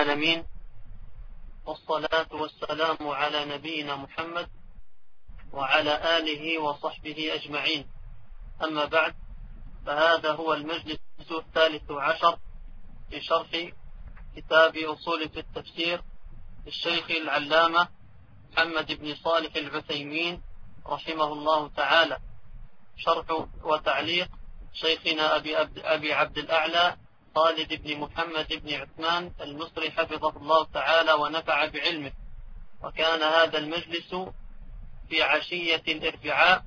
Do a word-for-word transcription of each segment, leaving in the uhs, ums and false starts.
العالمين، والصلاة والسلام على نبينا محمد وعلى آله وصحبه أجمعين. أما بعد، فهذا هو المجلس الثالث عشر في شرح كتاب أصول في التفسير للشيخ العلامة محمد بن صالح العثيمين رحمه الله تعالى، شرح وتعليق شيخنا أبي عبد الأعلى خالد بن محمد بن عثمان المصري حفظه الله تعالى ونفع بعلمه. وكان هذا المجلس في عشية الاربعاء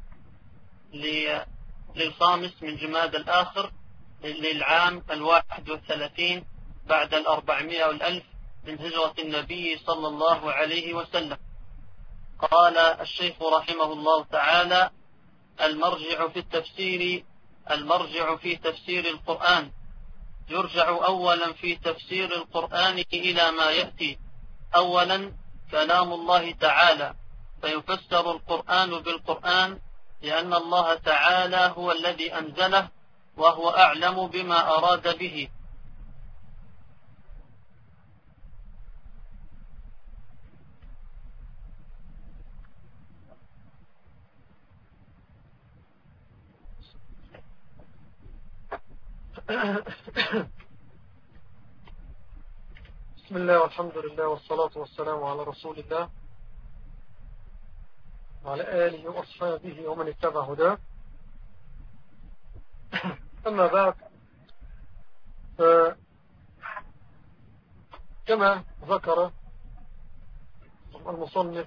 للخامس من جماد الآخر للعام الواحد والثلاثين بعد الأربعمائة والألف من هجرة النبي صلى الله عليه وسلم. قال الشيخ رحمه الله تعالى: المرجع في التفسير المرجع في تفسير القرآن يرجع أولا في تفسير القرآن إلى ما يأتي. أولا كلام الله تعالى، فيفسر القرآن بالقرآن لأن الله تعالى هو الذي أنزله وهو أعلم بما أراد به. بسم الله والحمد لله والصلاة والسلام على رسول الله وعلى آله وأصحابه ومن اتبع هداه. أما بعد، كما ذكر المصنف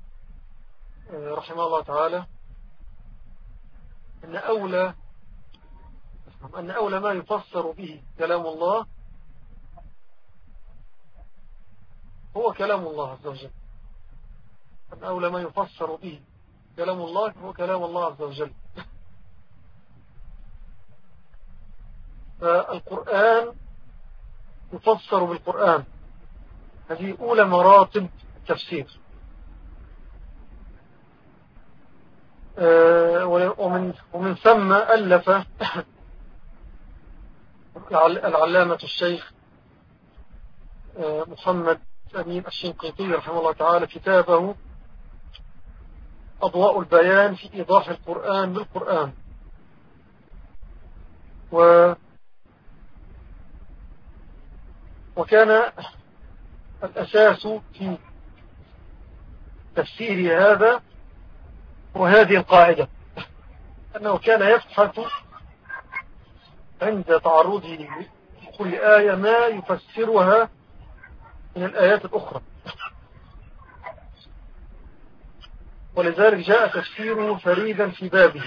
رحمه الله تعالى أن أولى أن أولى ما يفسر به كلام الله هو كلام الله عز وجل. أن أولى ما يفسر به كلام الله هو كلام الله عز وجل. فالقرآن يفسر بالقرآن، هذه أولى مراتب التفسير. ومن, ومن ثم ألف العلامة الشيخ محمد أمين الشنقيطي رحمه الله تعالى كتابه أضواء البيان في إيضاح القرآن بالقرآن. و وكان الأساس في تفسير هذا وهذه القاعدة، أنه كان يبحث عند تعرضه لكل آية ما يفسرها من الآيات الأخرى، ولذلك جاء تفسيره فريدا في بابه.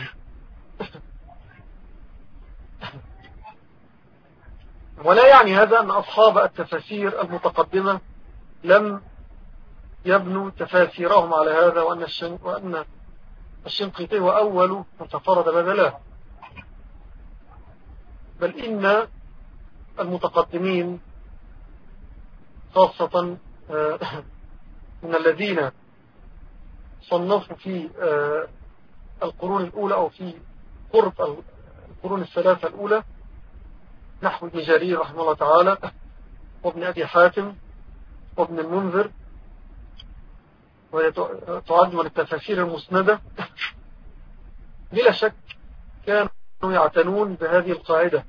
ولا يعني هذا أن أصحاب التفاسير المتقدمة لم يبنوا تفاسيرهم على هذا، وأن الشن... وأن الشنقيطي هو أول من تفرد بدله، بل إن المتقدمين خاصة من الذين صنفوا في القرون الأولى أو في قرب القرون الثلاثة الأولى، نحو ابن جرير رحمه الله تعالى وابن أبي حاتم وابن المنذر، وتعد من التفاسير المسندة، بلا شك كانوا يعتنون بهذه القاعدة.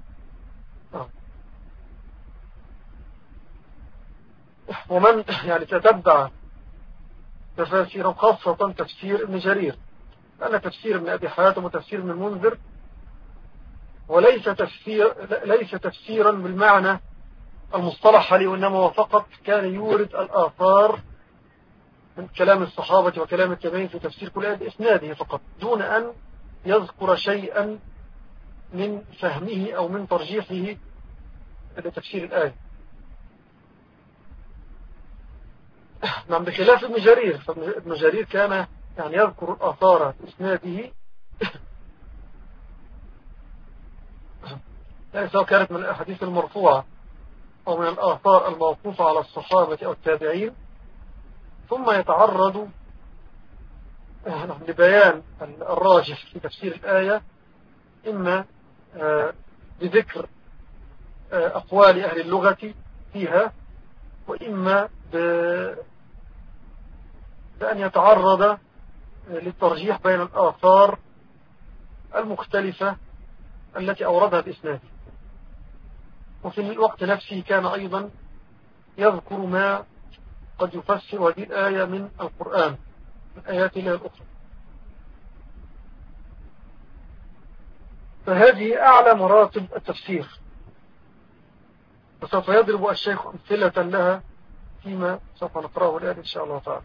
ومن يعني تتبع تفاسيرا خاصة تفسير ابن جرير، لأن تفسير ابن أبي حاتم وتفسير ابن المنذر وليس تفسير ليس تفسيرا بالمعنى المصطلح عليه، وإنما هو فقط كان يورد الآثار من كلام الصحابة وكلام التابعين في تفسير كل آية بإسناده فقط، دون أن يذكر شيئا من فهمه أو من ترجيحه لتفسير الآية. نعم، بخلاف ابن جرير، فابن جرير كان يعني يذكر الآثار بإسناده، يعني سواء كانت من الأحاديث المرفوعة أو من الآثار الموقوفة على الصحابة أو التابعين، ثم يتعرض لبيان الراجح في تفسير الآية، إما بذكر أقوال أهل اللغة فيها وإما بأن يتعرض للترجيح بين الآثار المختلفة التي أوردها الإسناد. وفي الوقت نفسه كان أيضا يذكر ما قد يفسر هذه الآية من القرآن من آيات الله الأخرى. فهذه أعلى مراتب التفسير، وسوف يضرب الشيخ أمثلة لها فيما سوف نقرأه الآن إن شاء الله تعالى.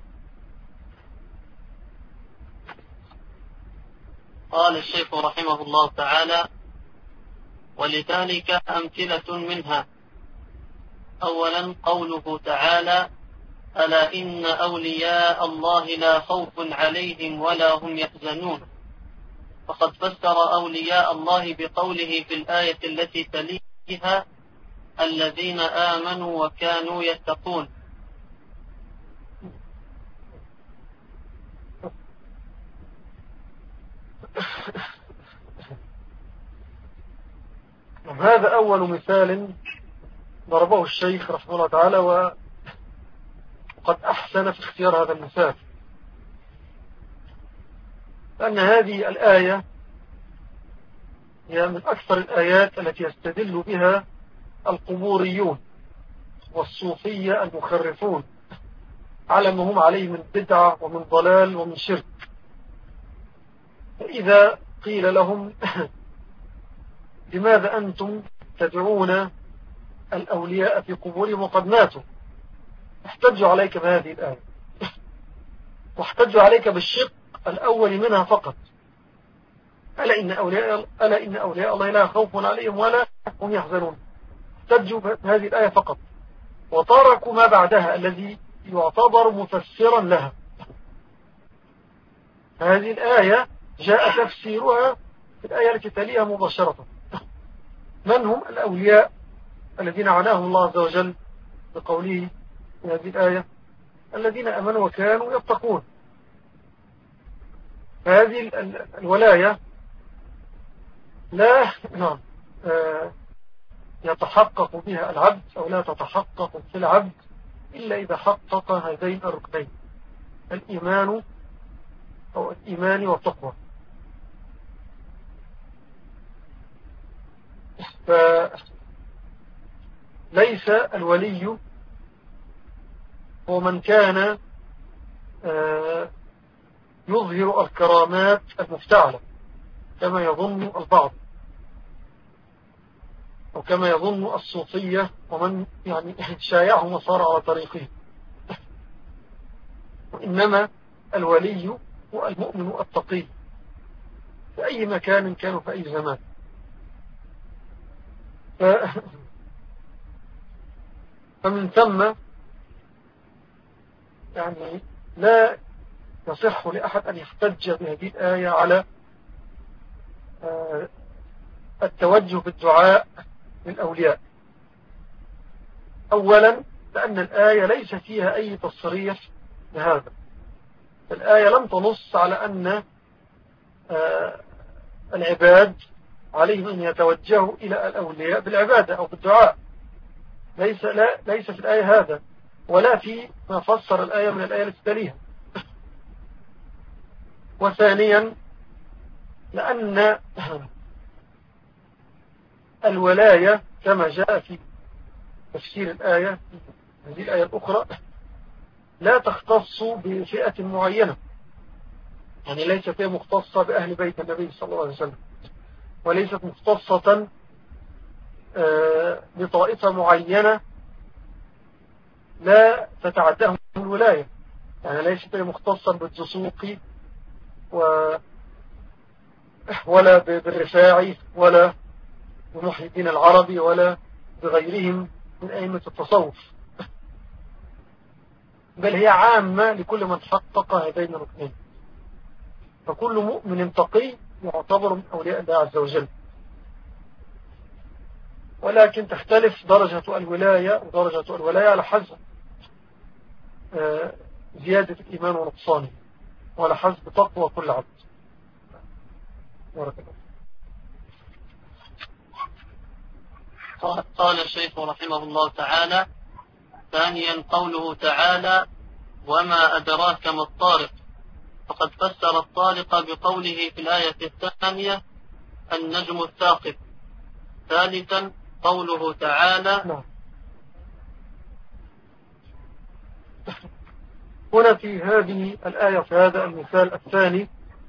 قال الشيخ رحمه الله تعالى: ولذلك أمثلة منها. أولا قوله تعالى: ألا إن أولياء الله لا خوف عليهم ولا هم يحزنون. فقد فسر أولياء الله بقوله في الآية التي تليها: الذين آمنوا وكانوا يتقون. هذا أول مثال ضربه الشيخ رحمه الله تعالى، وقد أحسن في اختيار هذا المثال، لأن هذه الآية هي من أكثر الآيات التي يستدل بها القبوريون والصوفية المخرفون على ما هم عليه من بدعة ومن ضلال ومن شرك. فإذا قيل لهم: لماذا أنتم تدعون الأولياء في قبورهم وقد ماتوا؟ احتجوا عليك بهذه الآية، واحتجوا عليك بالشق الأول منها فقط: ألا إن أولياء, ألا إن أولياء الله لا خوف عليهم ولا هم يحزنون. احتجوا بهذه الآية فقط، وتركوا ما بعدها الذي يعتبر مفسرا لها. هذه الآية جاء تفسيرها في الآية التي تليها مباشرة: من هم الأولياء الذين عناهم الله عز وجل بقوله في هذه الآية: الذين أمنوا وكانوا يتقون. فهذه الولاية لا نعم يتحقق بها العبد، أو لا تتحقق في العبد إلا إذا حقق هذين الركنين: الإيمان أو الإيمان والتقوى. فليس الولي هو من كان يظهر الكرامات المفتعلة كما يظن البعض، أو كما يظن الصوفية ومن يعني شايعهم وصار على طريقه. وإنما الولي هو المؤمن التقي في أي مكان كانوا في أي زمان. ف... فمن ثم يعني لا يصح لأحد أن يحتج بهذه الآية على التوجه بالدعاء للأولياء. أولا لأن الآية ليس فيها أي تصريح لهذا. الآية لم تنص على أن العباد عليهم أن يتوجهوا إلى الأولياء بالعبادة أو بالدعاء. ليس, لا ليس في الآية هذا، ولا في ما فسر الآية من الآية التي تليها. وثانيا لأن الولاية كما جاء في تفسير الآية هذه الآية الأخرى لا تختص بفئة معينة، يعني ليست هي مختصة بأهل بيت النبي صلى الله عليه وسلم، وليست مختصة بطائفة معينة لا تتعداهم الولاية، يعني ليست هي مختصة بالدسوقي و ولا بالرفاعي ولا بمحي الدين العربي ولا بغيرهم من أئمة التصوف، بل هي عامة لكل من حقق هذين الركنين. فكل مؤمن تقي يعتبر من أولياء الله عز وجل، ولكن تختلف درجة الولاية ودرجة الولاية على حسب زيادة الإيمان ونقصانه، وعلى حسب تقوى كل عبد. بارك الله. قال الشيخ رحمه الله تعالى: ثانيا قوله تعالى وما أدراك ما الطارق، فقد فسر الطارق بقوله في الآية الثانية النجم الثاقب. ثالثا قوله تعالى نعم. هنا في هذه الآية في هذا المثال الثاني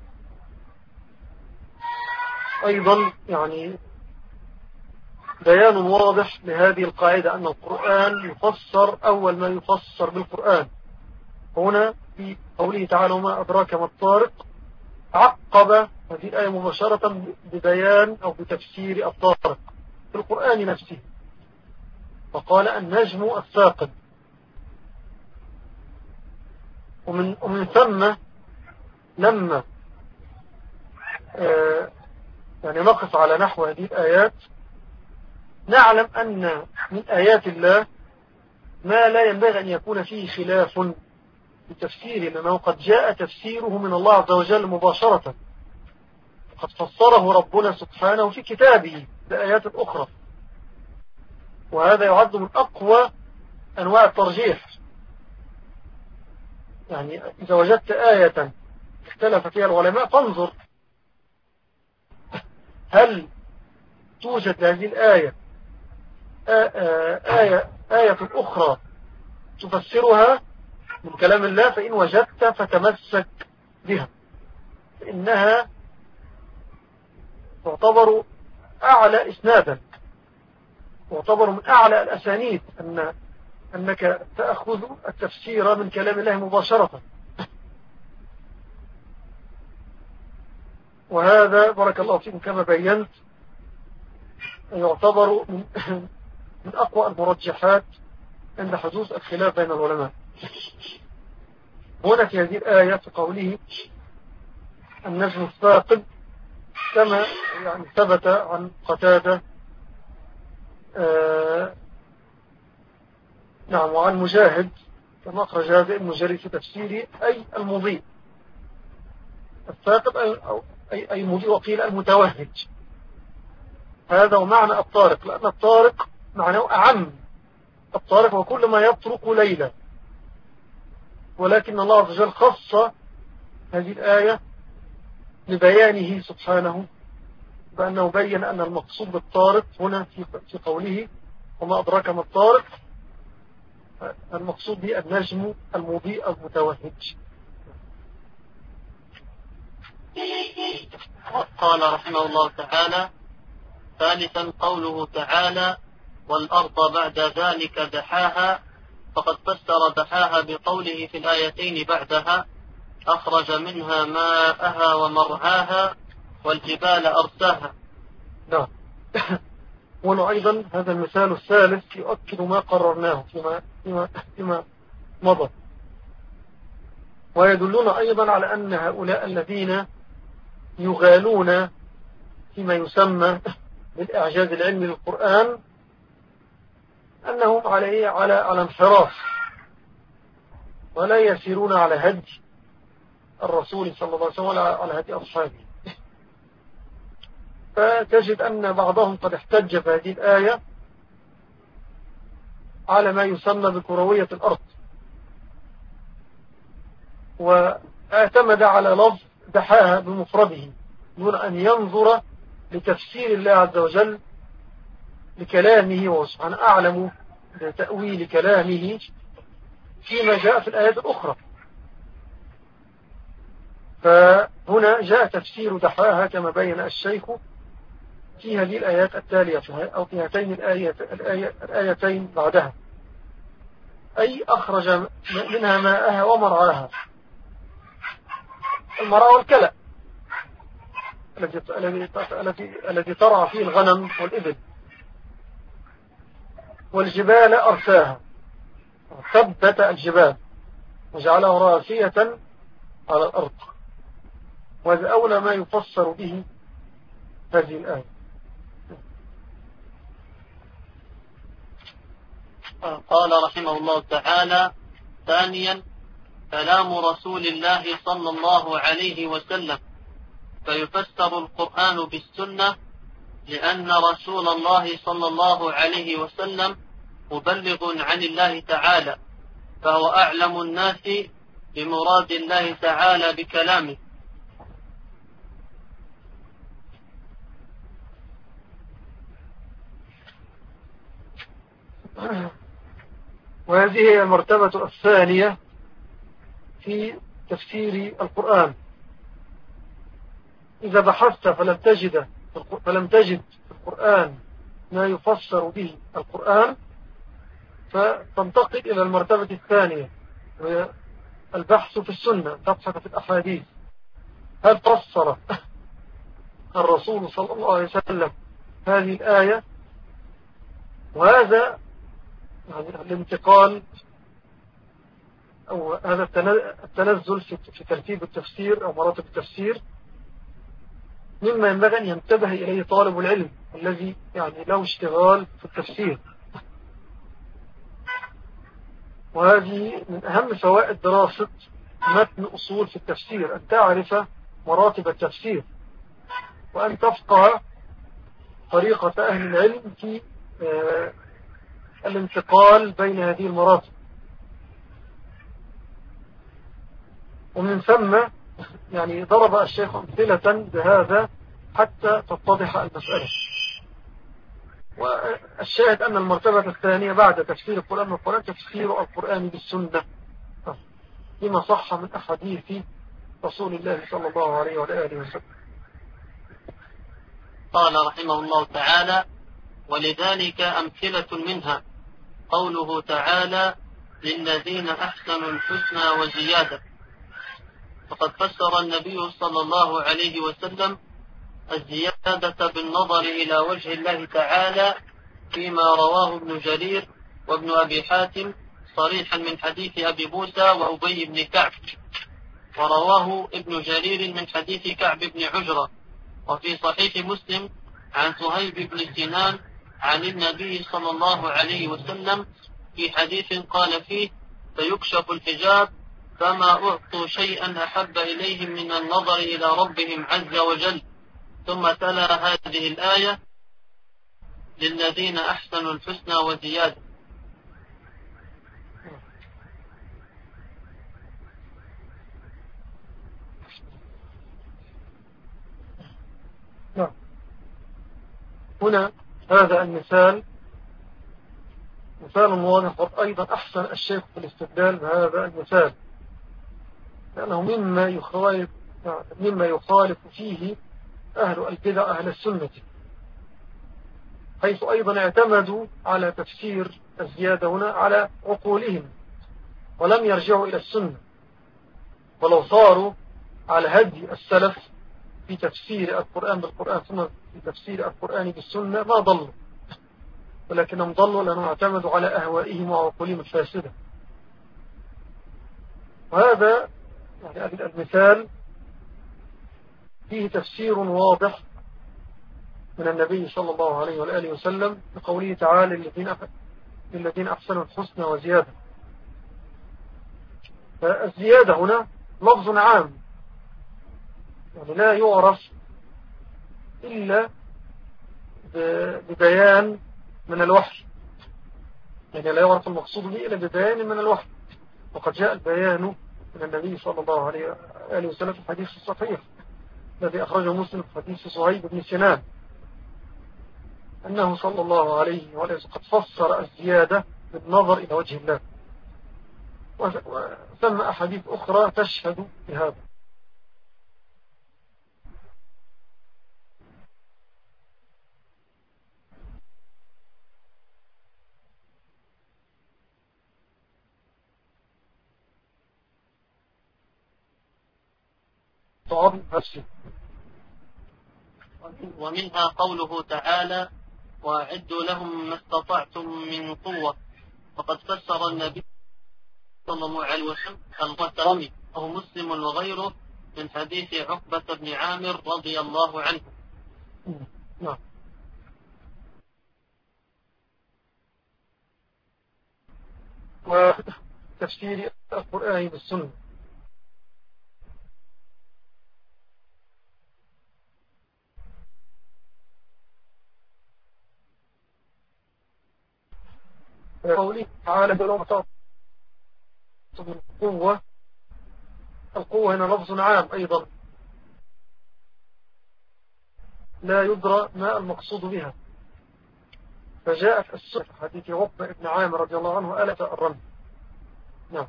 أيضا يعني بيان واضح لهذه القاعدة أن القرآن يفسر أول ما يفسر بالقرآن. هنا في قوله تعالى وما أدراك ما الطارق عقب هذه الآية مباشرة ببيان أو بتفسير الطارق في القرآن نفسه، فقال النجم الثاقب. ومن, ومن ثم لما آه يعني نقف على نحو هذه الآيات نعلم أن من آيات الله ما لا ينبغي أن يكون فيه خلاف في تفسيره، لأنه قد جاء تفسيره من الله عز وجل مباشرة، قد فسره ربنا سبحانه في كتابه بآيات أخرى، وهذا يعد من أقوى أنواع الترجيح. يعني إذا وجدت آية اختلف فيها العلماء فانظر هل توجد هذه الآية آية, آية أخرى تفسرها من كلام الله، فإن وجدت فتمسك بها، فإنها تعتبر أعلى إسنادا، تعتبر من أعلى الأسانيد أن أنك تأخذ التفسير من كلام الله مباشرة. وهذا بارك الله فيكم كما بينت يعتبر من, من أقوى المرجحات عند حدوث الخلاف بين العلماء. هنا في هذه الآية في قوله النجم الثاقب كما يعني ثبت عن قتادة آه نعم وعن مجاهد كما أخرج هذا ابن جرير في تفسيره أي المضيء. الثاقب أي, أي, أي مضيء، وقيل المتوهج. هذا ومعنى الطارق، لأن الطارق معناه أعم. الطارق وكل ما يطرق ليلا، ولكن الله عز وجل خص هذه الآية لبيانه سبحانه بأنه بين أن المقصود بالطارق هنا في قوله وما أدراك ما الطارق المقصود به النجم المضيء المتوهج. قال رحمه الله تعالى ثالثا قوله تعالى والأرض بعد ذلك دحاها، فقد فسر دحاها بقوله في الآيتين بعدها أخرج منها ماءها ومرعاها والجبال أرساها. نعم. وأيضا أيضا هذا المثال الثالث يؤكد ما قررناه فيما, فيما, فيما مضى، ويدلون أيضا على أن هؤلاء الذين يغالون فيما يسمى بالإعجاز العلمي للقرآن أنهم على على على انحراف ولا يسيرون على هدي الرسول صلى الله عليه وسلم ولا على هدي أصحابه. فتجد أن بعضهم قد احتج في هذه الآية على ما يسمى بكروية الأرض، واعتمد على لفظ دحاها بمفرده دون أن ينظر لتفسير الله عز وجل لكلامه، وسبحانه أعلم بتأويل كلامه فيما جاء في الآيات الأخرى. فهنا جاء تفسير دحاها كما بين الشيخ في هذه الآيات التالية أو في هاتين الآيات الآيتين بعدها، أي أخرج منها ماءها ومرعاها. المرعى والكلأ الذي الذي ترعى فيه الغنم والإبل. والجبال أرساها، ثبت الجبال وجعلها راسية على الأرض، وهذا أولى ما يفسر به هذه الآية. قال رحمه الله تعالى ثانيا كلام رسول الله صلى الله عليه وسلم، فيفسر القرآن بالسنة، لأن رسول الله صلى الله عليه وسلم مبلغ عن الله تعالى، فهو أعلم الناس بمراد الله تعالى بكلامه. وهذه هي المرتبة الثانية في تفسير القرآن. إذا بحثت فلم تجد فلم تجد في القرآن ما يفسر به القرآن، فتنتقل إلى المرتبة الثانية، وهي البحث في السنة، تبحث في الأحاديث. هل فسر الرسول صلى الله عليه وسلم هذه الآية؟ وهذا يعني الانتقال أو هذا التنزل في ترتيب التفسير أو مراتب التفسير مما ينبغي أن ينتبه إليه طالب العلم الذي يعني له اشتغال في التفسير. وهذه من أهم فوائد دراسة متن أصول في التفسير، أن تعرف مراتب التفسير وأن تفقه طريقة أهل العلم في الانتقال بين هذه المراتب. ومن ثم يعني ضرب الشيخ أمثلة بهذا حتى تتضح المسألة. والشاهد أن المرتبة الثانية بعد تفسير القرآن بالقرآن تفسير القرآن بالسنة لما صح من أحاديث رسول الله صلى الله عليه وآله وسلم. قال رحمه الله تعالى: ولذلك أمثلة منها قوله تعالى: للذين أحسنوا الحسنى وزيادة. فقد فسر النبي صلى الله عليه وسلم الزيادة بالنظر إلى وجه الله تعالى فيما رواه ابن جرير وابن أبي حاتم صريحا من حديث أبي موسى وأبي بن كعب، ورواه ابن جرير من حديث كعب بن عجرة، وفي صحيح مسلم عن صهيب بن سنان عن النبي صلى الله عليه وسلم في حديث قال فيه: فيكشف الحجاب فما أعطوا شيئا أحب إليهم من النظر إلى ربهم عز وجل. ثم تلا هذه الآية: للذين أحسنوا الحسنى وزيادة. نعم. هنا هذا المثال مثال واضح، أيضا أحسن الشيخ في الاستدلال بهذا المثال، لأنه مما يخالف مما يخالف فيه أهل البدع أهل السنة، حيث أيضا اعتمدوا على تفسير الزيادة هنا على عقولهم ولم يرجعوا إلى السنة. ولو صاروا على هدي السلف في تفسير القرآن بالقرآن ثم في تفسير القرآن بالسنة ما ضلوا، ولكنهم ضلوا لأنهم اعتمدوا على أهوائهم وعقولهم الفاسدة. وهذا يعني المثال فيه تفسير واضح من النبي صلى الله عليه وآله وسلم بقوله تعالى: للذين أحسنوا الحسنى وزيادة. فالزيادة هنا لفظ عام، يعني لا يعرف إلا ببيان من الوحي، يعني لا يعرف المقصود به إلا ببيان من الوحي. وقد جاء البيان من النبي صلى الله عليه وآله وسلم في الحديث الصحيح الذي أخرجه مسلم في حديث صهيب بن سنان أنه صلى الله عليه وآله وسلم قد فسر الزيادة بالنظر إلى وجه الله، وثم أحاديث أخرى تشهد بهذا. ومنها قوله تعالى: وأعدوا لهم ما استطعتم من قوة. فقد فسر النبي صلى الله عليه وسلم القتل أو مسلم وغيره من حديث عقبة بن عامر رضي الله عنه. نعم. وتفسير القرآن بالسنة. قوله تعالى بلوم تعطب القوة. القوة هنا لفظ عام أيضا لا يدرى ما المقصود بها، فجاءت السنة في حديث عقبة بن عامر رضي الله عنه ألف الرمي. نعم.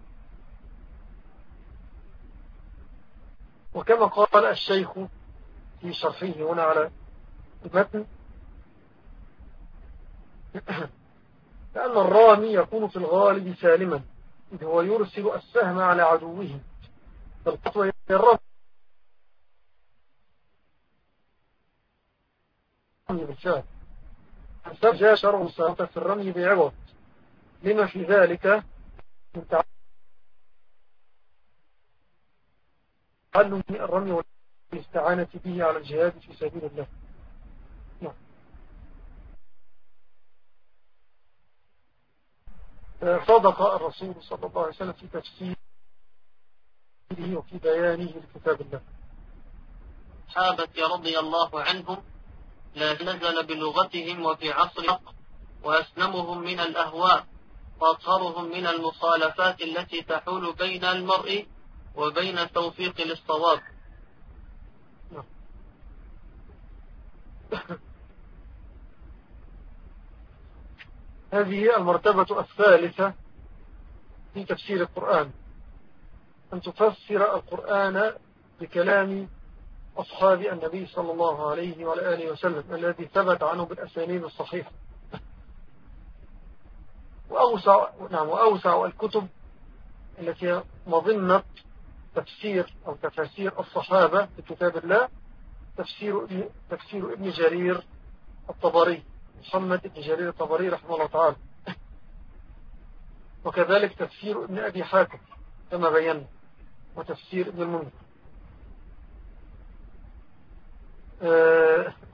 وكما قال الشيخ في شرحه هنا على المتن لأن الرامي يكون في الغالب سالما إذ هو يرسل السهم على عدوه، فالقطوة هي الرمي بالفعل. جاء شرع السلطة في الرمي بعوض لما في ذلك من تعلم الرمي والاستعانة به على الجهاد في سبيل الله. نعم. صدق الرسول صلى الله عليه وسلم في تفسيره وفي بيانه لكتاب الله. صحابة رضي الله عنهم لا نزل بلغتهم وفي عصر وأسلمهم من الأهواء وأطهرهم من المخالفات التي تحول بين المرء وبين التوفيق للصواب. هذه المرتبة الثالثة في تفسير القرآن، أن تفسر القرآن بكلام أصحاب النبي صلى الله عليه وعلى آله وسلم الذي ثبت عنه بالأسانيد الصحيحة. وأوسع, نعم وأوسع الكتب التي مظنة تفسير أو تفسير الصحابة في كتاب الله تفسير, تفسير ابن جرير الطبري، محمد ابن جرير الطبري رحمه الله تعالى، وكذلك تفسير ابن أبي حاتم كما بينا، وتفسير ابن المنذر. آه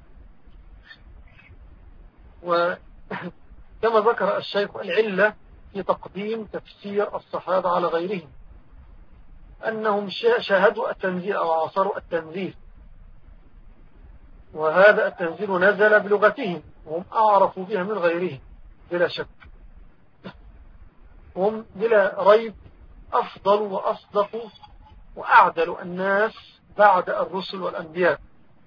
وكما ذكر الشيخ العلة في تقديم تفسير الصحابة على غيرهم أنهم شاهدوا التنزيل أو عاصروا التنزيل، وهذا التنزيل نزل بلغتهم وهم أعرفوا بها من غيرهم بلا شك، هم بلا ريب أفضل وأصدق وأعدل الناس بعد الرسل والأنبياء،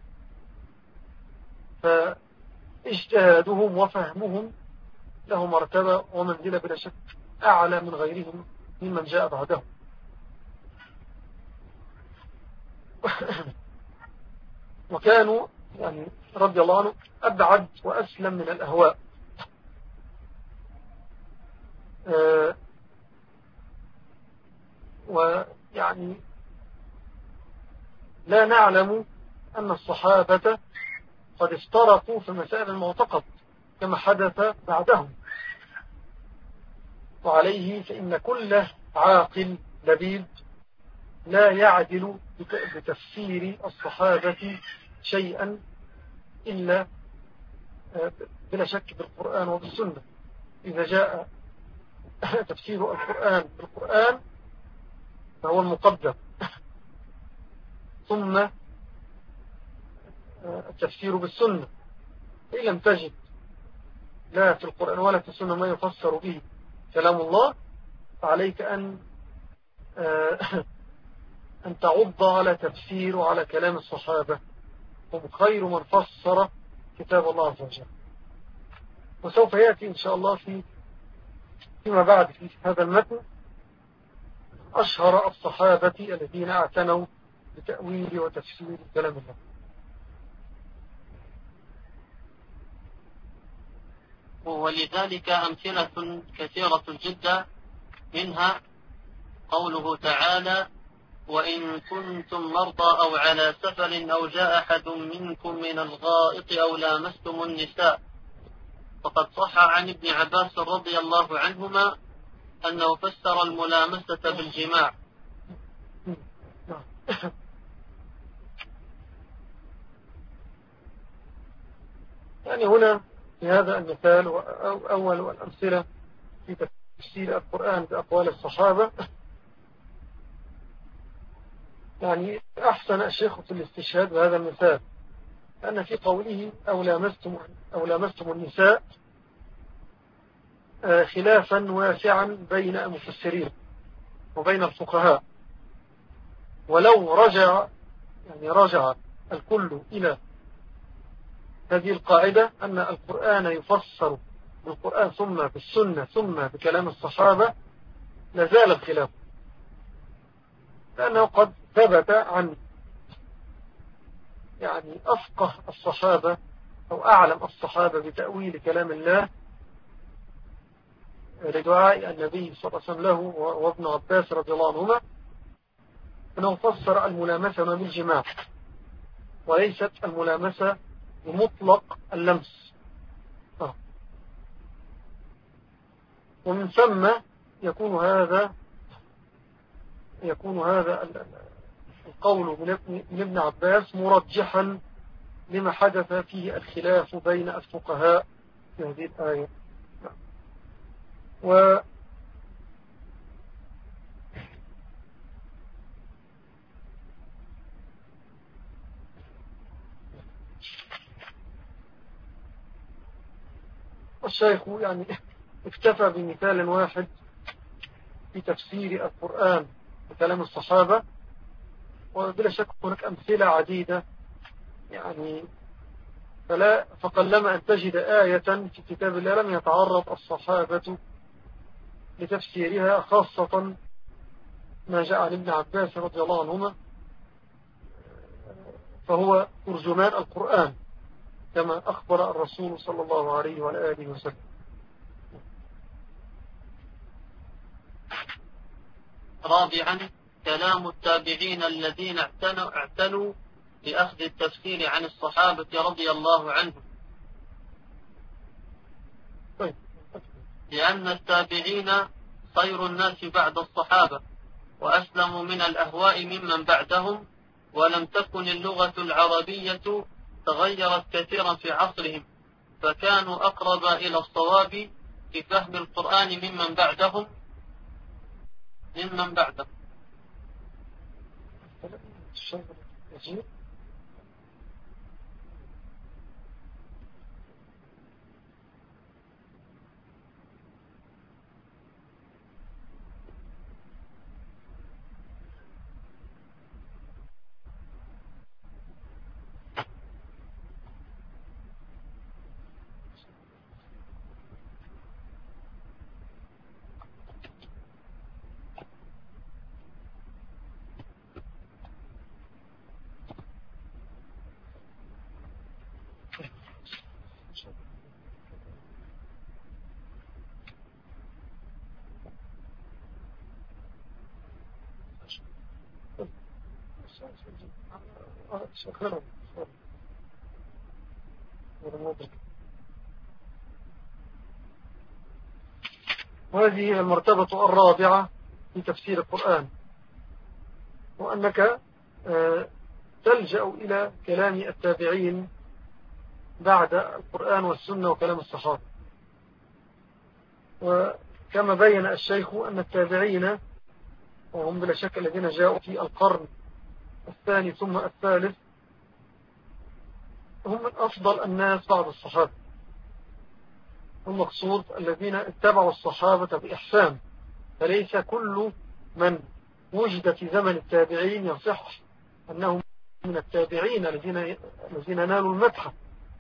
فاجتهادهم وفهمهم له مرتبة ومنزلة بلا شك أعلى من غيرهم ممن جاء بعدهم. وكانوا يعني رضي الله عنه أبعد وأسلم من الأهواء. آه ويعني لا نعلم أن الصحابة قد افترقوا في مسائل المعتقد كما حدث بعدهم، وعليه فإن كل عاقل لبيب لا يعدل بتفسير الصحابة شيئا إلا بلا شك بالقرآن وبالسنة. إذا جاء تفسير القرآن بالقرآن فهو المقدم، ثم التفسير بالسنة. إن لم تجد لا في القرآن ولا في السنة ما يفسر به كلام الله فعليك أن أن تعض على تفسير وعلى كلام الصحابة، هم خير من فسر كتاب الله عز وجل. وسوف يأتي إن شاء الله في فيما بعد في هذا المتن أشهر الصحابة الذين اعتنوا بتأويل وتفسير كلام الله. ولذلك أمثلة كثيرة جدا، منها قوله تعالى: وإن كنتم مرضى أو على سفر أو جاء أحد منكم من الغائط أو لامستم النساء، فقد صح عن ابن عباس رضي الله عنهما أنه فسر الملامسة بالجماع. يعني هنا في هذا المثال أول والأمثلة في تفسير القرآن بأقوال الصحابة، يعني أحسن الشيخ في الاستشهاد بهذا المثال أن في قوله أو لامستم, أو لامستم النساء خلافا واسعا بين المفسرين وبين الفقهاء. ولو رجع يعني رجع الكل إلى هذه القاعدة أن القرآن يفسر بالقرآن ثم بالسنة ثم بكلام الصحابة لازال الخلاف، لأنه قد ثبت عن يعني أفقه الصحابة أو أعلم الصحابة بتأويل كلام الله لدعاء النبي صلى الله عليه وسلم له وابن عباس رضي الله عنهما أنه فسر الملامسة بالجماع وليست الملامسة بمطلق اللمس. آه. ومن ثم يكون هذا يكون هذا القول من ابن عباس مرجحا لما حدث فيه الخلاف بين الفقهاء في هذه الآية. و الشيخ يعني اكتفى بمثال واحد في تفسير القرآن بكلام الصحابة، وبلا شك هناك أمثلة عديدة يعني فلا فقلما أن تجد آية في كتاب الله لم يتعرض الصحابة لتفسيرها، خاصة ما جاء عن ابن عباس رضي الله عنهما فهو ترجمان القرآن كما أخبر الرسول صلى الله عليه وآله وسلم. رابعا كلام التابعين الذين اعتنوا, اعتنوا بأخذ التفسير عن الصحابة رضي الله عنهم، لأن التابعين خير الناس بعد الصحابة وأسلموا من الأهواء ممن بعدهم، ولم تكن اللغة العربية تغيرت كثيرا في عصرهم، فكانوا أقرب إلى الصواب في فهم القرآن ممن بعدهم ممن بعدهم وهذه المرتبة الرابعة في تفسير القرآن، وأنك تلجأ إلى كلام التابعين بعد القرآن والسنة وكلام الصحابة. وكما بين الشيخ أن التابعين وهم بلا شك الذين جاءوا في القرن الثاني ثم الثالث هم من أفضل الناس بعد الصحابة، المقصود الذين اتبعوا الصحابة بإحسان، فليس كل من وجد في زمن التابعين يصح أنهم من التابعين الذين الذين نالوا المدح.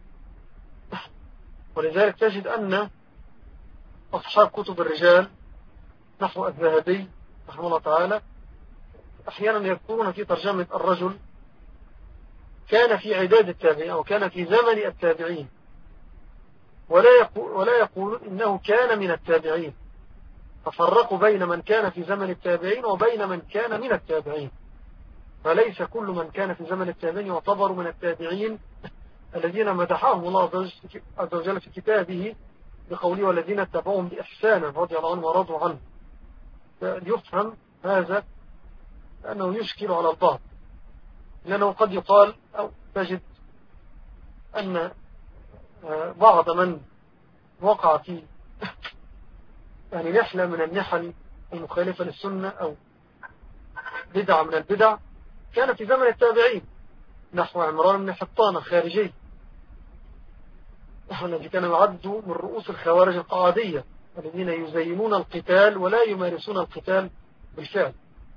ولذلك تجد أن أصحاب كتب الرجال نحو الذهبي رحمه الله تعالى أحيانا يذكرون في ترجمة الرجل كان في عداد التابعين أو كان في زمن التابعين، ولا يقول ولا يقولون إنه كان من التابعين، ففرقوا بين من كان في زمن التابعين وبين من كان من التابعين، فليس كل من كان في زمن التابعين يعتبر من التابعين الذين مدحهم الله عز وجل في كتابه بقوله والذين اتبعوهم بإحسان رضي الله عنهم ورضوا عنه. فليفهم هذا أنه يشكل على البعض، لأنه قد يقال أو تجد أن بعض من وقع في يعني نحلة من النحل المخالفة للسنة أو بدعة من البدع كان في زمن التابعين، نحو عمران بن حطان الخارجي الذي كان يعد من رؤوس الخوارج القعادية الذين يزينون القتال ولا يمارسون القتال بالفعل.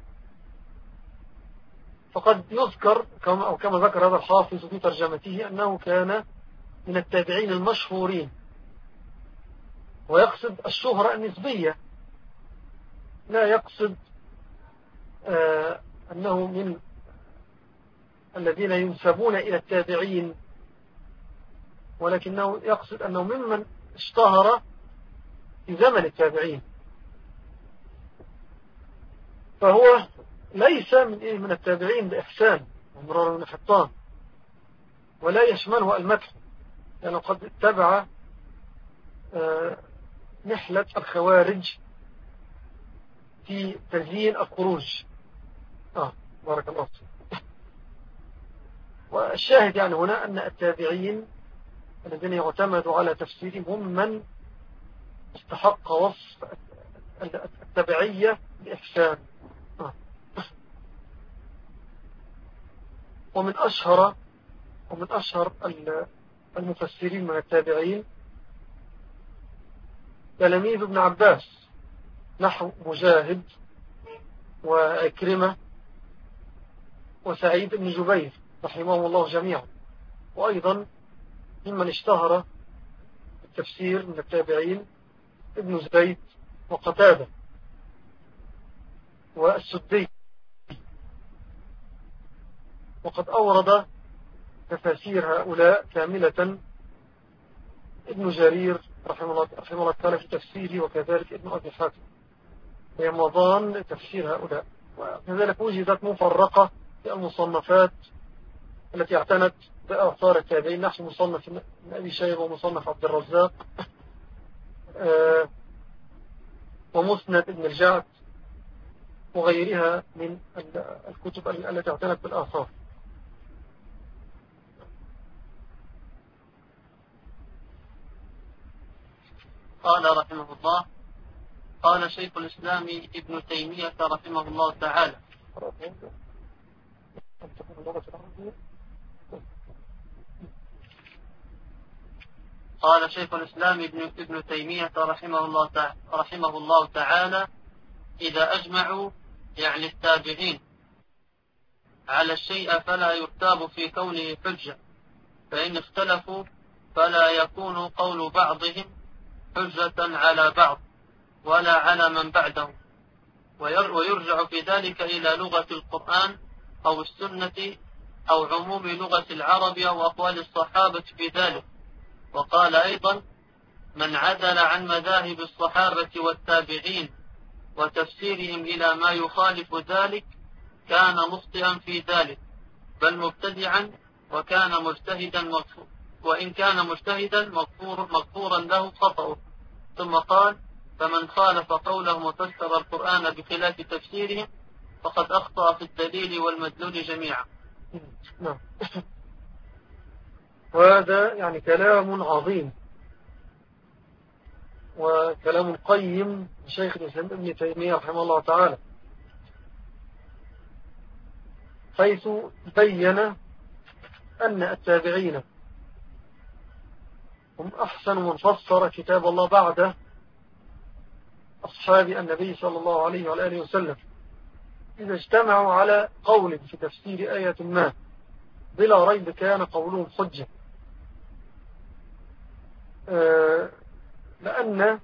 فقد يذكر كما أو كما ذكر هذا الحافظ في ترجمته أنه كان من التابعين المشهورين، ويقصد الشهرة النسبية، لا يقصد آه أنه من الذين ينسبون إلى التابعين، ولكنه يقصد أنه ممن اشتهر في زمن التابعين، فهو ليس من إيه من التابعين بإحسان عمران بن حطان، ولا يشمله المدح، لأنه قد اتبع آه نحلة الخوارج في تزيين الخروج. آه بارك الله فيك. والشاهد يعني هنا أن التابعين الذين يعتمدوا على تفسيرهم هم من استحق وصف التبعية بإحسان. آه. ومن أشهر ومن أشهر المفسرين من التابعين تلاميذ ابن عباس، نحو مجاهد وعكرمة وسعيد بن جبير رحمهم الله جميعا. وأيضا ممن اشتهر التفسير من التابعين ابن زيد وقتادة والسدي. وقد أورد تفاسير هؤلاء كاملة ابن جرير رحمه الله, رحمه الله تعالى في تفسيره، وكذلك ابن أبي حاتم في مضان تفسير هؤلاء. وكذلك وجدت مفرقة في المصنفات التي اعتنت بآثار التابعين، نحو مصنف ابن أبي شيبة ومصنف عبد الرزاق ومسند ابن الجعد وغيرها من الكتب التي اعتنت بالآثار. قال رحمه الله: قال شيخ الإسلام ابن تيمية رحمه الله تعالى: قال شيخ الإسلام ابن, ابن تيمية رحمه الله, تعالى رحمه الله تعالى: إذا أجمعوا يعني التابعين على الشيء فلا يرتاب في كونه حجة، فإن اختلفوا فلا يكون قول بعضهم حجة على بعض ولا على من بعدهم، ويرجع في ذلك إلى لغة القرآن أو السنة أو عموم لغة العرب أو أقوال الصحابة في ذلك. وقال أيضا: من عدل عن مذاهب الصحابة والتابعين وتفسيرهم إلى ما يخالف ذلك كان مخطئا في ذلك، بل مبتدعا، وكان مجتهدا مغفور وإن كان مجتهدا مغفور مغفورا له خطأه. ثم قال: فمن خالف قولهم وفسر القرآن بخلاف تفسيرهم فقد أخطأ في الدليل والمدلول جميعا. نعم. وهذا يعني كلام عظيم وكلام قيم شيخ الإسلام ابن تيمية رحمه الله تعالى، حيث بين أن التابعين هم أحسن من فسر كتاب الله بعد أصحاب النبي صلى الله عليه وآله وسلم، إذا اجتمعوا على قول في تفسير آية ما بلا ريب كان قولهم حجة، لأن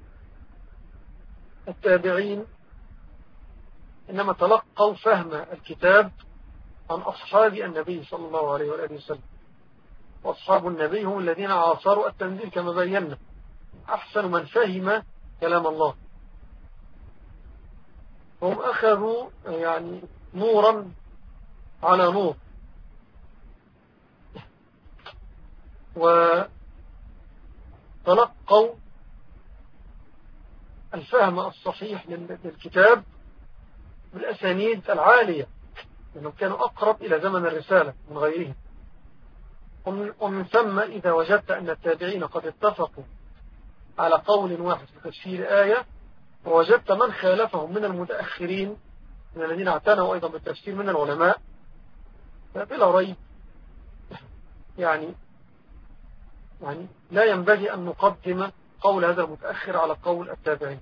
التابعين إنما تلقوا فهم الكتاب عن أصحاب النبي صلى الله عليه وآله وسلم، وأصحاب النبي هم الذين عاصروا التنزيل كما بينا، أحسن من فهم كلام الله، هم أخذوا يعني نورا على نور، وتلقوا الفهم الصحيح للكتاب بالأسانيد العالية، لأنهم كانوا أقرب إلى زمن الرسالة من غيرهم. ومن ثم إذا وجدت أن التابعين قد اتفقوا على قول واحد في تفسير آية، ووجدت من خالفهم من المتأخرين من الذين اعتنوا أيضا بالتفسير من العلماء، بلا ريب يعني يعني لا ينبغي أن نقدم قول هذا المتأخر على قول التابعين،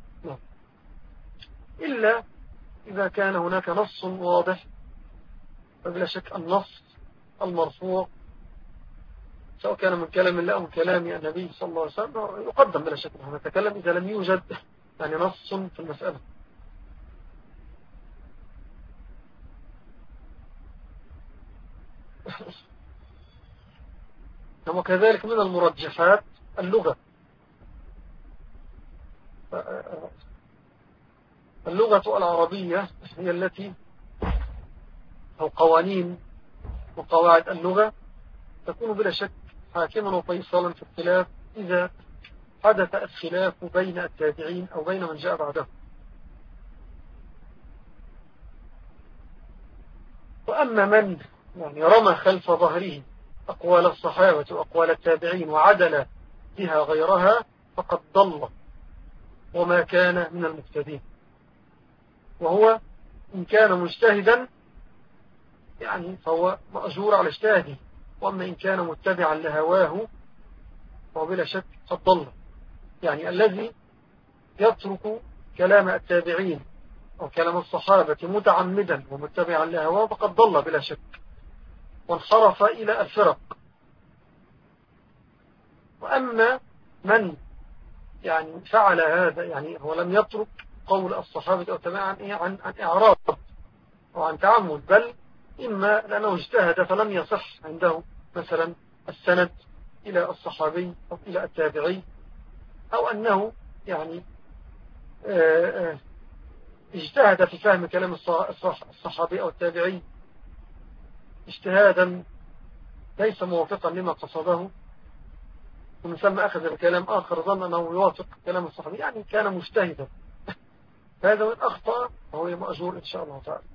إلا إذا كان هناك نص واضح، فبلا شك النص المرفوع سواء كان من كلام الله أو من كلام النبي صلى الله عليه وسلم يقدم بلا شك. نحن نتكلم إذا لم يوجد يعني نص في المسألة. وكذلك من المرجحات اللغة. اللغة العربية هي التي أو قوانين وقواعد اللغة تكون بلا شك حاكما وفيصلا في الخلاف إذا حدث الخلاف بين التابعين أو بين من جاء بعدهم. وأما من يعني رمى خلف ظهره أقوال الصحابة وأقوال التابعين وعدل بها غيرها فقد ضل وما كان من المهتدين. وهو إن كان مجتهدا يعني فهو مأجور على اجتهاده، وأما إن كان متبعا لهواه فهو بلا شك قد ضل. يعني الذي يترك كلام التابعين أو كلام الصحابة متعمدا ومتبعا لهواه فقد ضل بلا شك وانحرف إلى الفرق. وأما من يعني فعل هذا يعني هو لم يترك قول الصحابة أو تبع عن, عن, عن إعراض أو عن تعمد، بل إما لأنه اجتهد فلم يصح عنده مثلا السند إلى الصحابي أو إلى التابعي، أو أنه يعني اجتهد في فهم كلام الصحابي أو التابعي اجتهادا ليس موافقا لما قصده، ومن ثم أخذ الكلام آخر ظن أنه يوافق كلام الصحابي، يعني كان مجتهدا. هذا من أخطأ وهو مأجور إن شاء الله تعالى.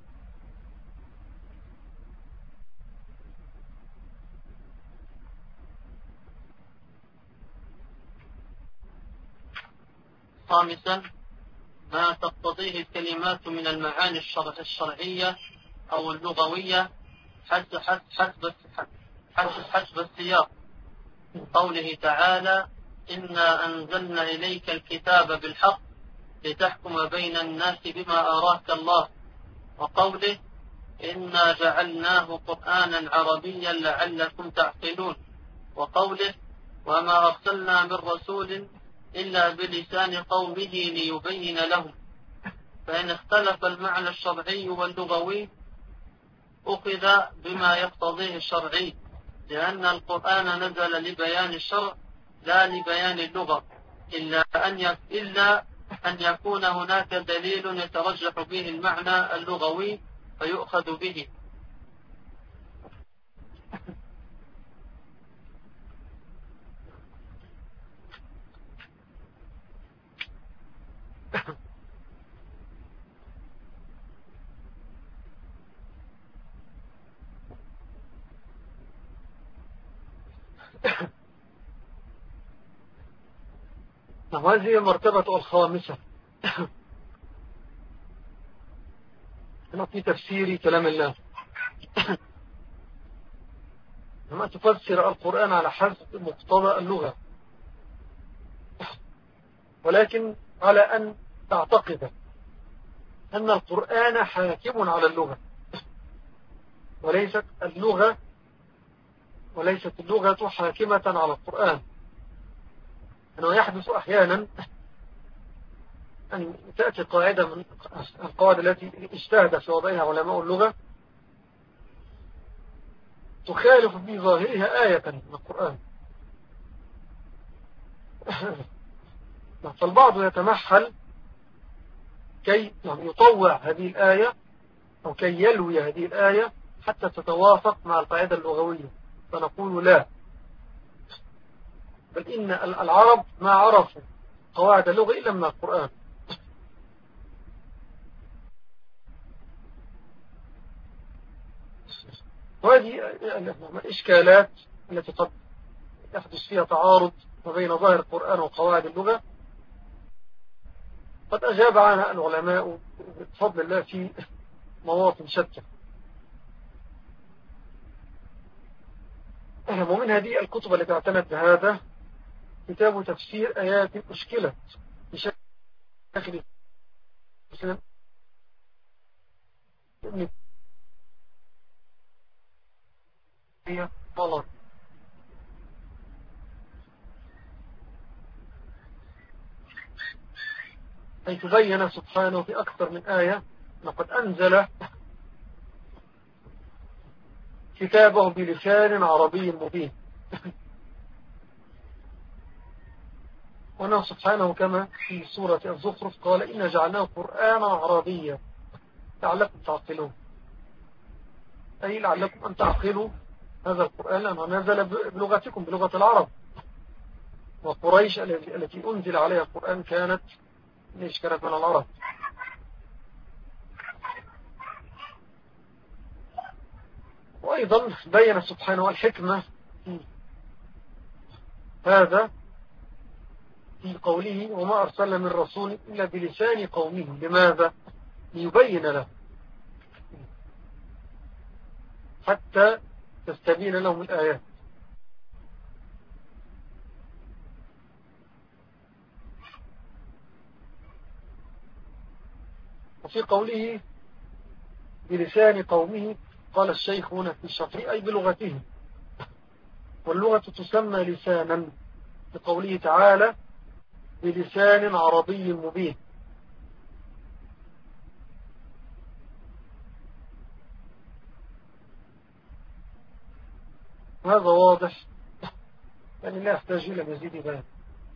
خامسا ما تقتضيه الكلمات من المعاني الشرعية أو اللغوية حسب حسب حسب حسب السياق. قوله تعالى إنا أنزلنا إليك الكتاب بالحق لتحكم بين الناس بما أراك الله. وقوله إنا جعلناه قرآنا عربيا لعلكم تعقلون. وقوله وما أرسلنا من رسول إلا بلسان قومه ليبين لهم. فإن اختلف المعنى الشرعي واللغوي أخذ بما يقتضيه الشرعي، لأن القرآن نزل لبيان الشرع لا لبيان اللغة، إلا أن إلا أن يكون هناك دليل يترجح به المعنى اللغوي فيؤخذ به. هذه المرتبة الخامسة في تفسير كلام الله. لما تفسر القرآن على حسب مقتضى اللغة، ولكن على أن تعتقد أن القرآن حاكم على اللغة وليست اللغة وليست اللغة حاكمة على القرآن. أنه يحدث أحيانا أن تأتي قاعدة من القواعد التي اجتهد في وضعها علماء اللغة تخالف بظاهرها آية من القرآن، فالبعض يتمحل كي يطوع هذه الآية أو كي يلوي هذه الآية حتى تتوافق مع القاعدة اللغوية، فنقول لا، بل إن العرب ما عرفوا قواعد اللغة إلا من القرآن. وهذه الإشكالات التي قد يحدث فيها تعارض ما بين ظاهر القرآن وقواعد اللغة قد أجاب عنها العلماء بفضل الله في مواطن شتى. ومن هذه الكتب التي اعتنت بهذا كتاب تفسير آيات أشكلت بشكل الإسلام ابن هي طلب، حيث بين سبحانه في أكثر من آية لقد أنزل كتابه بلسان عربي مبين. وأنه سبحانه كما في سورة الزخرف قال إن جعلناه قرآنا عربيا لعلكم تعقلون، أي لعلكم أن تعقلوا هذا القرآن لأنه نزل بلغتكم بلغة العرب، وقريش التي أنزل عليها القرآن كانت ليش كانت من العرب. وأيضا بين سبحانه الحكمة في هذا في قوله وما أرسلنا من رسول إلا بلسان قومه. لماذا؟ ليبين له حتى تستبين لهم الآيات. وفي قوله بلسان قومه قال الشيخ هنا في الشرعي أي بلغته، واللغة تسمى لسانا لقوله تعالى بلسان عربي مبين. هذا واضح يعني لا يحتاج إلى مزيد بيان.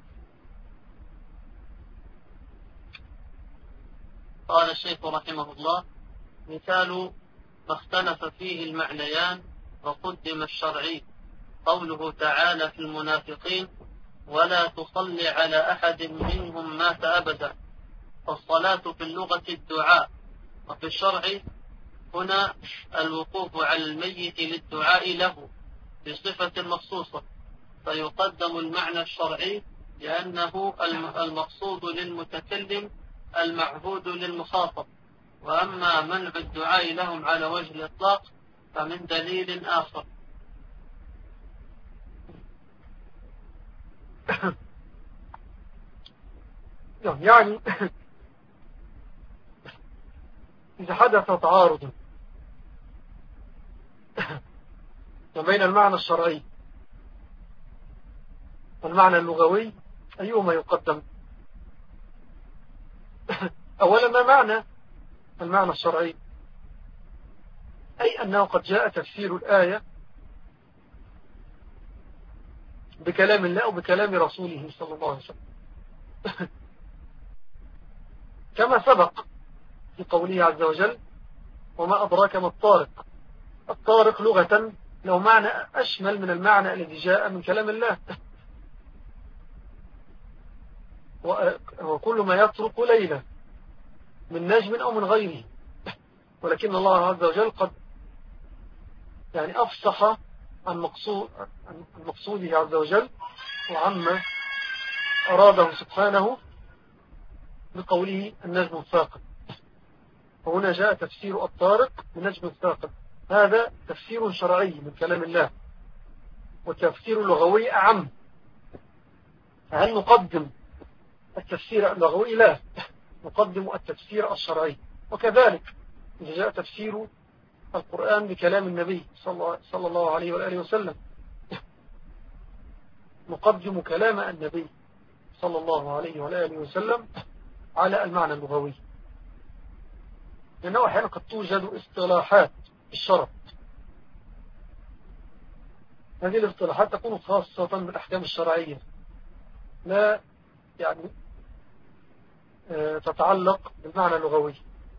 قال الشيخ رحمه الله مثال ما اختلف فيه المعنيان وقدم الشرعي قوله تعالى في المنافقين ولا تصلي على أحد منهم مات أبدا. فالصلاة في اللغة الدعاء، وفي الشرع هنا الوقوف على الميت للدعاء له بصفة مخصوصة، فيقدم المعنى الشرعي لأنه المقصود للمتكلم المعهود للمخاطب. وأما منع الدعاء لهم على وجه الإطلاق فمن دليل آخر. يعني إذا حدث تعارض بين المعنى الشرعي والمعنى اللغوي أيهما يقدم؟ أولا ما معنى المعنى الشرعي؟ أي أنه قد جاء تفسير الآية بكلام الله أو بكلام رسوله صلى الله عليه وسلم كما سبق في قوله عز وجل وما أدراك ما الطارق. الطارق لغة له معنى أشمل من المعنى الذي جاء من كلام الله، وكل ما يطرق ليلة من نجم أو من غيره. ولكن الله عز وجل قد يعني أفصح عن مقصود عن مقصوده عز وجل وعما أراده سبحانه بقوله النجم الثاقب. وهنا جاء تفسير الطارق بالنجم الثاقب، هذا تفسير شرعي من كلام الله، والتفسير اللغوي أعم. هل نقدم التفسير اللغوي؟ لا، نقدم التفسير الشرعي. وكذلك إذا جاء تفسير القرآن بكلام النبي صلى الله عليه وآله وسلم نقدم كلام النبي صلى الله عليه وآله وسلم على المعنى اللغوي، لأنه أحيانا قد توجد اصطلاحات الشرع، هذه الاصطلاحات تكون خاصة بالأحكام الشرعية لا يعني تتعلق بالمعنى اللغوي.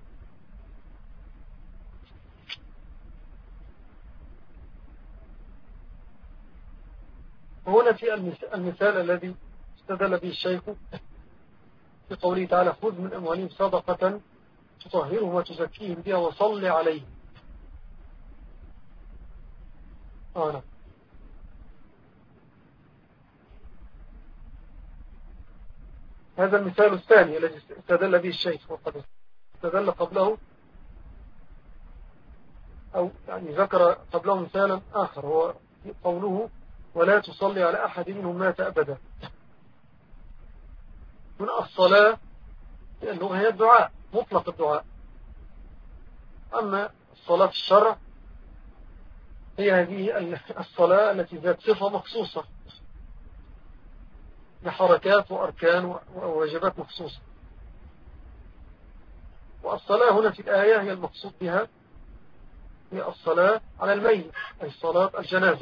وهنا في المثال الذي استدل به الشيخ في قوله تعالى خذ من أموالهم صدقة تطهرهم وتزكيهم بها وصل عليهم. آه هذا المثال الثاني الذي استدل به الشيخ، وقد استدل قبله أو يعني ذكر قبله مثالا آخر هو قوله ولا تصلي على أحد منهم مات أبدا. هنا الصلاة لأنه هي الدعاء، مطلق الدعاء. أما الصلاة في الشرع هي هذه الصلاة التي ذات صفة مخصوصة بحركات وأركان وواجبات مخصوصة. والصلاة هنا في الآية هي المقصود بها هي الصلاة على الميت، أي صلاة الجنازة.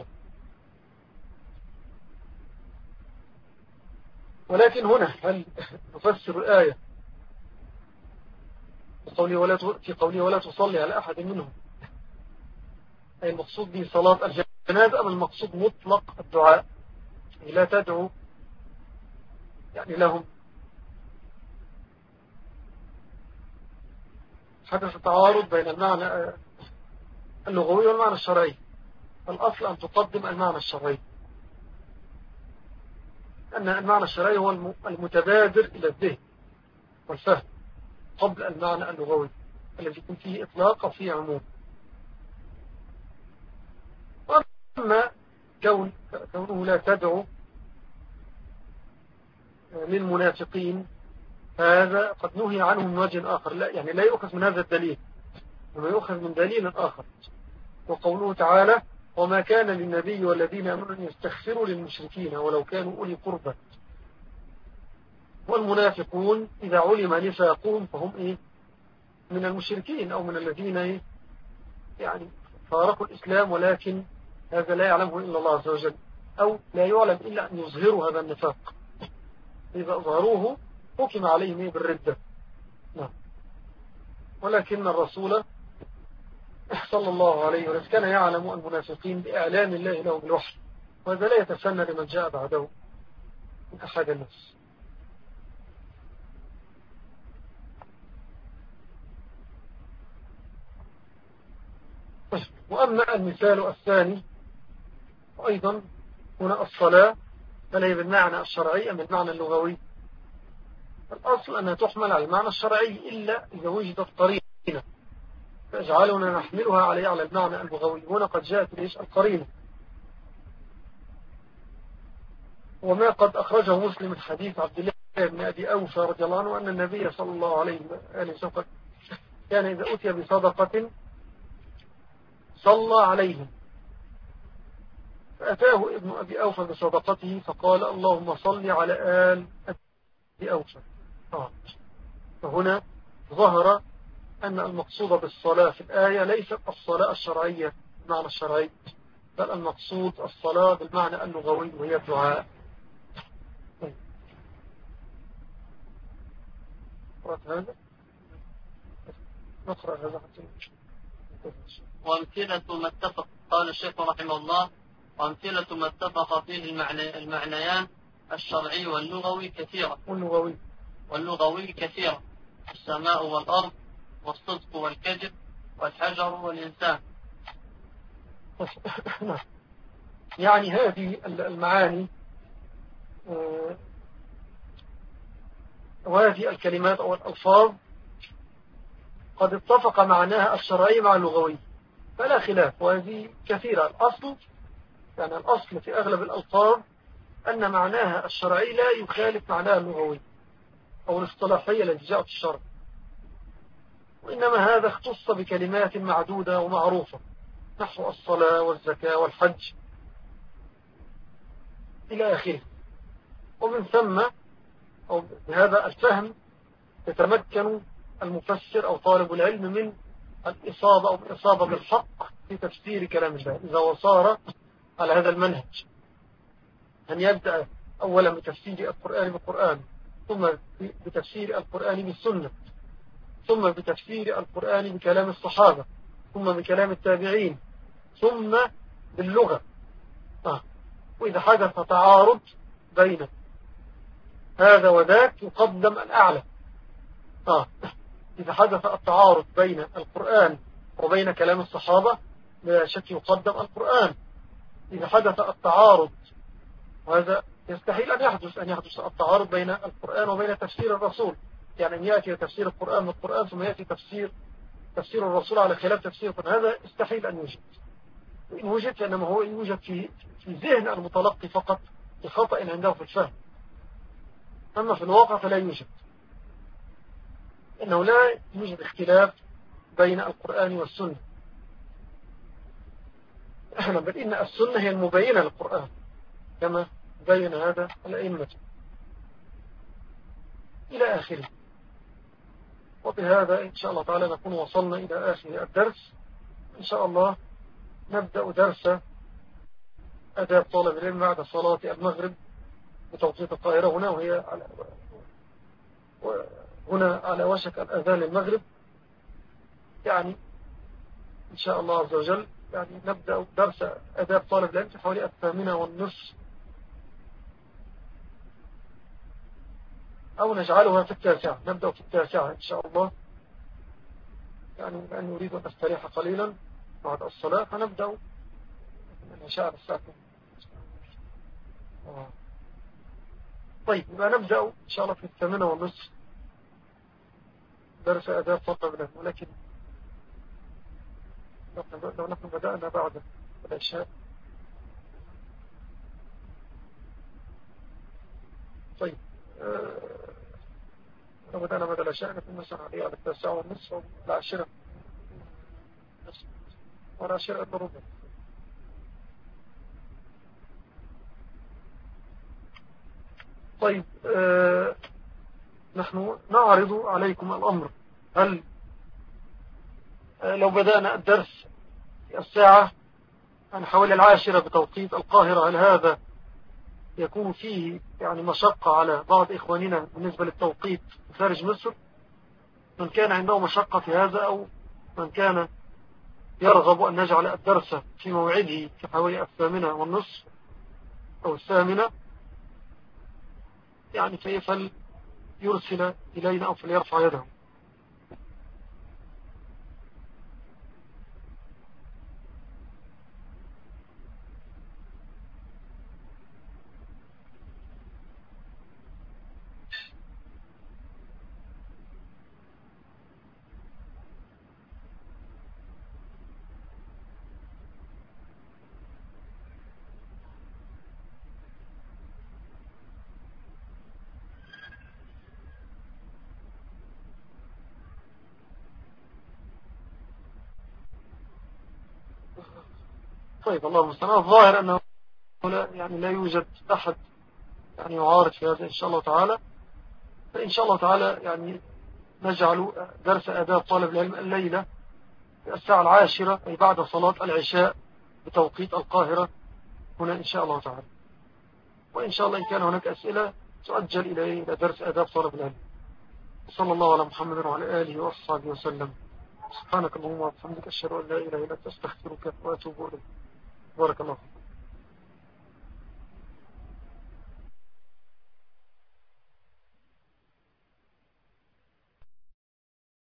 ولكن هنا هل نفسر الآية في قوله ولا في قوله ولا تصلي على أحد منهم، أي المقصود به صلاة الجنازة، أم المقصود مطلق الدعاء، يعني لا تدعو يعني لهم؟ حدث تعارض بين المعنى اللغوي والمعنى الشرعي. الأصل أن تقدم المعنى الشرعي، أن المعنى الشرعي هو المتبادر إلى الذهن والفهم قبل المعنى اللغوي الذي يكون فيه إطلاق أو فيه عموم. وأما كون كونه لا تدعو للمنافقين هذا قد نهي عنه من وجه آخر، لا يعني لا يؤخذ من هذا الدليل، وما يؤخذ من دليل آخر. وقوله تعالى وما كان للنبي والذين آمنوا أن يستغفروا للمشركين ولو كانوا أولي قربى. والمنافقون إذا علم نفاقهم فهم إيه؟ من المشركين أو من الذين إيه؟ يعني فارقوا الإسلام، ولكن هذا لا يعلمه إلا الله عز وجل، أو لا يعلم إلا أن يظهروا هذا النفاق. إذا أظهروه حكم عليهم بالردة. نعم. ولكن الرسول صلى الله عليه وسلم كان يعلم المنافقين بإعلان الله لهم بالوحي، وهذا لا يتسنى لمن جاء بعده من أحد الناس. وأما المثال الثاني أيضا هنا الصلاة، فلا هي بالمعنى الشرعي أم بالمعنى اللغوي؟ الأصل أنها تحمل على المعنى الشرعي إلا إذا وجدت قرينة فاجعلنا نحملها عليه على المعنى اللغوي. هنا قد جاءت ليش القرينة، وما قد أخرجه مسلم من حديث عبد الله بن أبي أوفى رضي الله عنه أن النبي صلى الله عليه وسلم كان إذا أتي بصدقة صلى عليهم، فأتاه ابن أبي أوفى بصدقته فقال اللهم صل على آل أبي أوفى. آه. فهنا ظهر أن المقصود بالصلاة في الآية ليست الصلاة الشرعية بالمعنى الشرعي، بل المقصود الصلاة بالمعنى اللغوي وهي الدعاء. هذا نقرأ هذا وأمثلة ما اتفق، قال الشيخ رحمه الله وأمثلة ما اتفق فيه المعنى المعنيان الشرعي واللغوي كثيرة واللغوي واللغوي كثيرة السماء والأرض والصدق والكذب والحجر والإنسان. يعني هذه المعاني وهذه الكلمات أو الألفاظ قد اتفق معناها الشرعي مع اللغوي فلا خلاف، وهذه كثيرة. الأصل يعني الأصل في أغلب الألفاظ أن معناها الشرعي لا يخالف معناها اللغوي أو الاصطلاحية التي جاءت في الشرع، وإنما هذا اختص بكلمات معدودة ومعروفة نحو الصلاة والزكاة والحج إلى آخره. ومن ثم أو بهذا الفهم يتمكن المفسر أو طالب العلم من الإصابة أو الإصابة بالحق في تفسير كلام الله إذا وصار على هذا المنهج، أن يبدأ أولا بتفسير القرآن بالقرآن، ثم بتفسير القرآن بالسنة، ثم بتفسير القرآن بكلام الصحابة، ثم بكلام التابعين، ثم باللغة. آه. وإذا حدث تعارض بين هذا وذاك يقدم الأعلى. آه. إذا حدث التعارض بين القرآن وبين كلام الصحابة لا شك يقدم القرآن. إذا حدث التعارض، وهذا يستحيل أن يحدث أن يحدث التعارض بين القرآن وبين تفسير الرسول، يعني أن يأتي تفسير القرآن من القرآن ثم يأتي تفسير تفسير الرسول على خلاف تفسير القرآن، هذا يستحيل أن يوجد. وإن وجد فإنما هو يوجد في في ذهن المتلقي فقط بخطأ عنده في الفهم. أما في الواقع فلا يوجد، إنه لا يوجد اختلاف بين القرآن والسنة. بل إن السنة هي المبينة للقرآن كما بين هذا الأئمة إلى آخره. وبهذا إن شاء الله تعالى نكون وصلنا إلى آخر الدرس. إن شاء الله نبدأ درس أداب طالب العلم بعد صلاة المغرب بتوقيت القاهرة هنا، وهي على هنا على وشك الأذان المغرب، يعني إن شاء الله عز وجل يعني نبدأ درس أداب طالب العلم في حوالي الثامنة والنصف، أو نجعلها في التاسعة، نبدأ في التاسعة إن شاء الله، يعني لأن نريد أن نستريح قليلا بعد الصلاة، فنبدأ من عشاء الساعة. طيب يبقى نبدأ إن شاء الله في الثامنة والنصف درس أداب طالب العلم، ولكن لو نحن بدأنا بعد العشاء. طيب لو بدأنا بعد العشاء نكون مثلا عليه على التاسعة والنصف أو العاشرة والعاشرة إلا ربع. طيب آه نحن نعرض عليكم الأمر، هل آه لو بدأنا الدرس في الساعة عن حوالي العاشرة بتوقيت القاهرة، هل هذا يكون فيه يعني مشقة على بعض إخواننا بالنسبة للتوقيت خارج مصر؟ من كان عنده مشقة في هذا، أو من كان يرغب أن نجعل الدرس في موعده في حوالي الثامنة والنصف أو الثامنة، يعني فيفل يرسل إلينا أو فليرفع يده. طيب الله المستعان. الظاهر أنه لا يعني لا يوجد أحد يعني يعارض في هذا إن شاء الله تعالى، فإن شاء الله تعالى يعني نجعل درس آداب طالب العلم الليلة في الساعة العاشرة أي بعد صلاة العشاء بتوقيت القاهرة هنا إن شاء الله تعالى. وإن شاء الله إن كان هناك أسئلة تؤجل إلى درس آداب طالب العلم. صلى الله على محمد وعلى آله وصحبه وسلم. سبحانك اللهم وبحمدك أشهد أن لا إله إلا أنت أستغفرك وأتوب إليك. بارك الله فيك.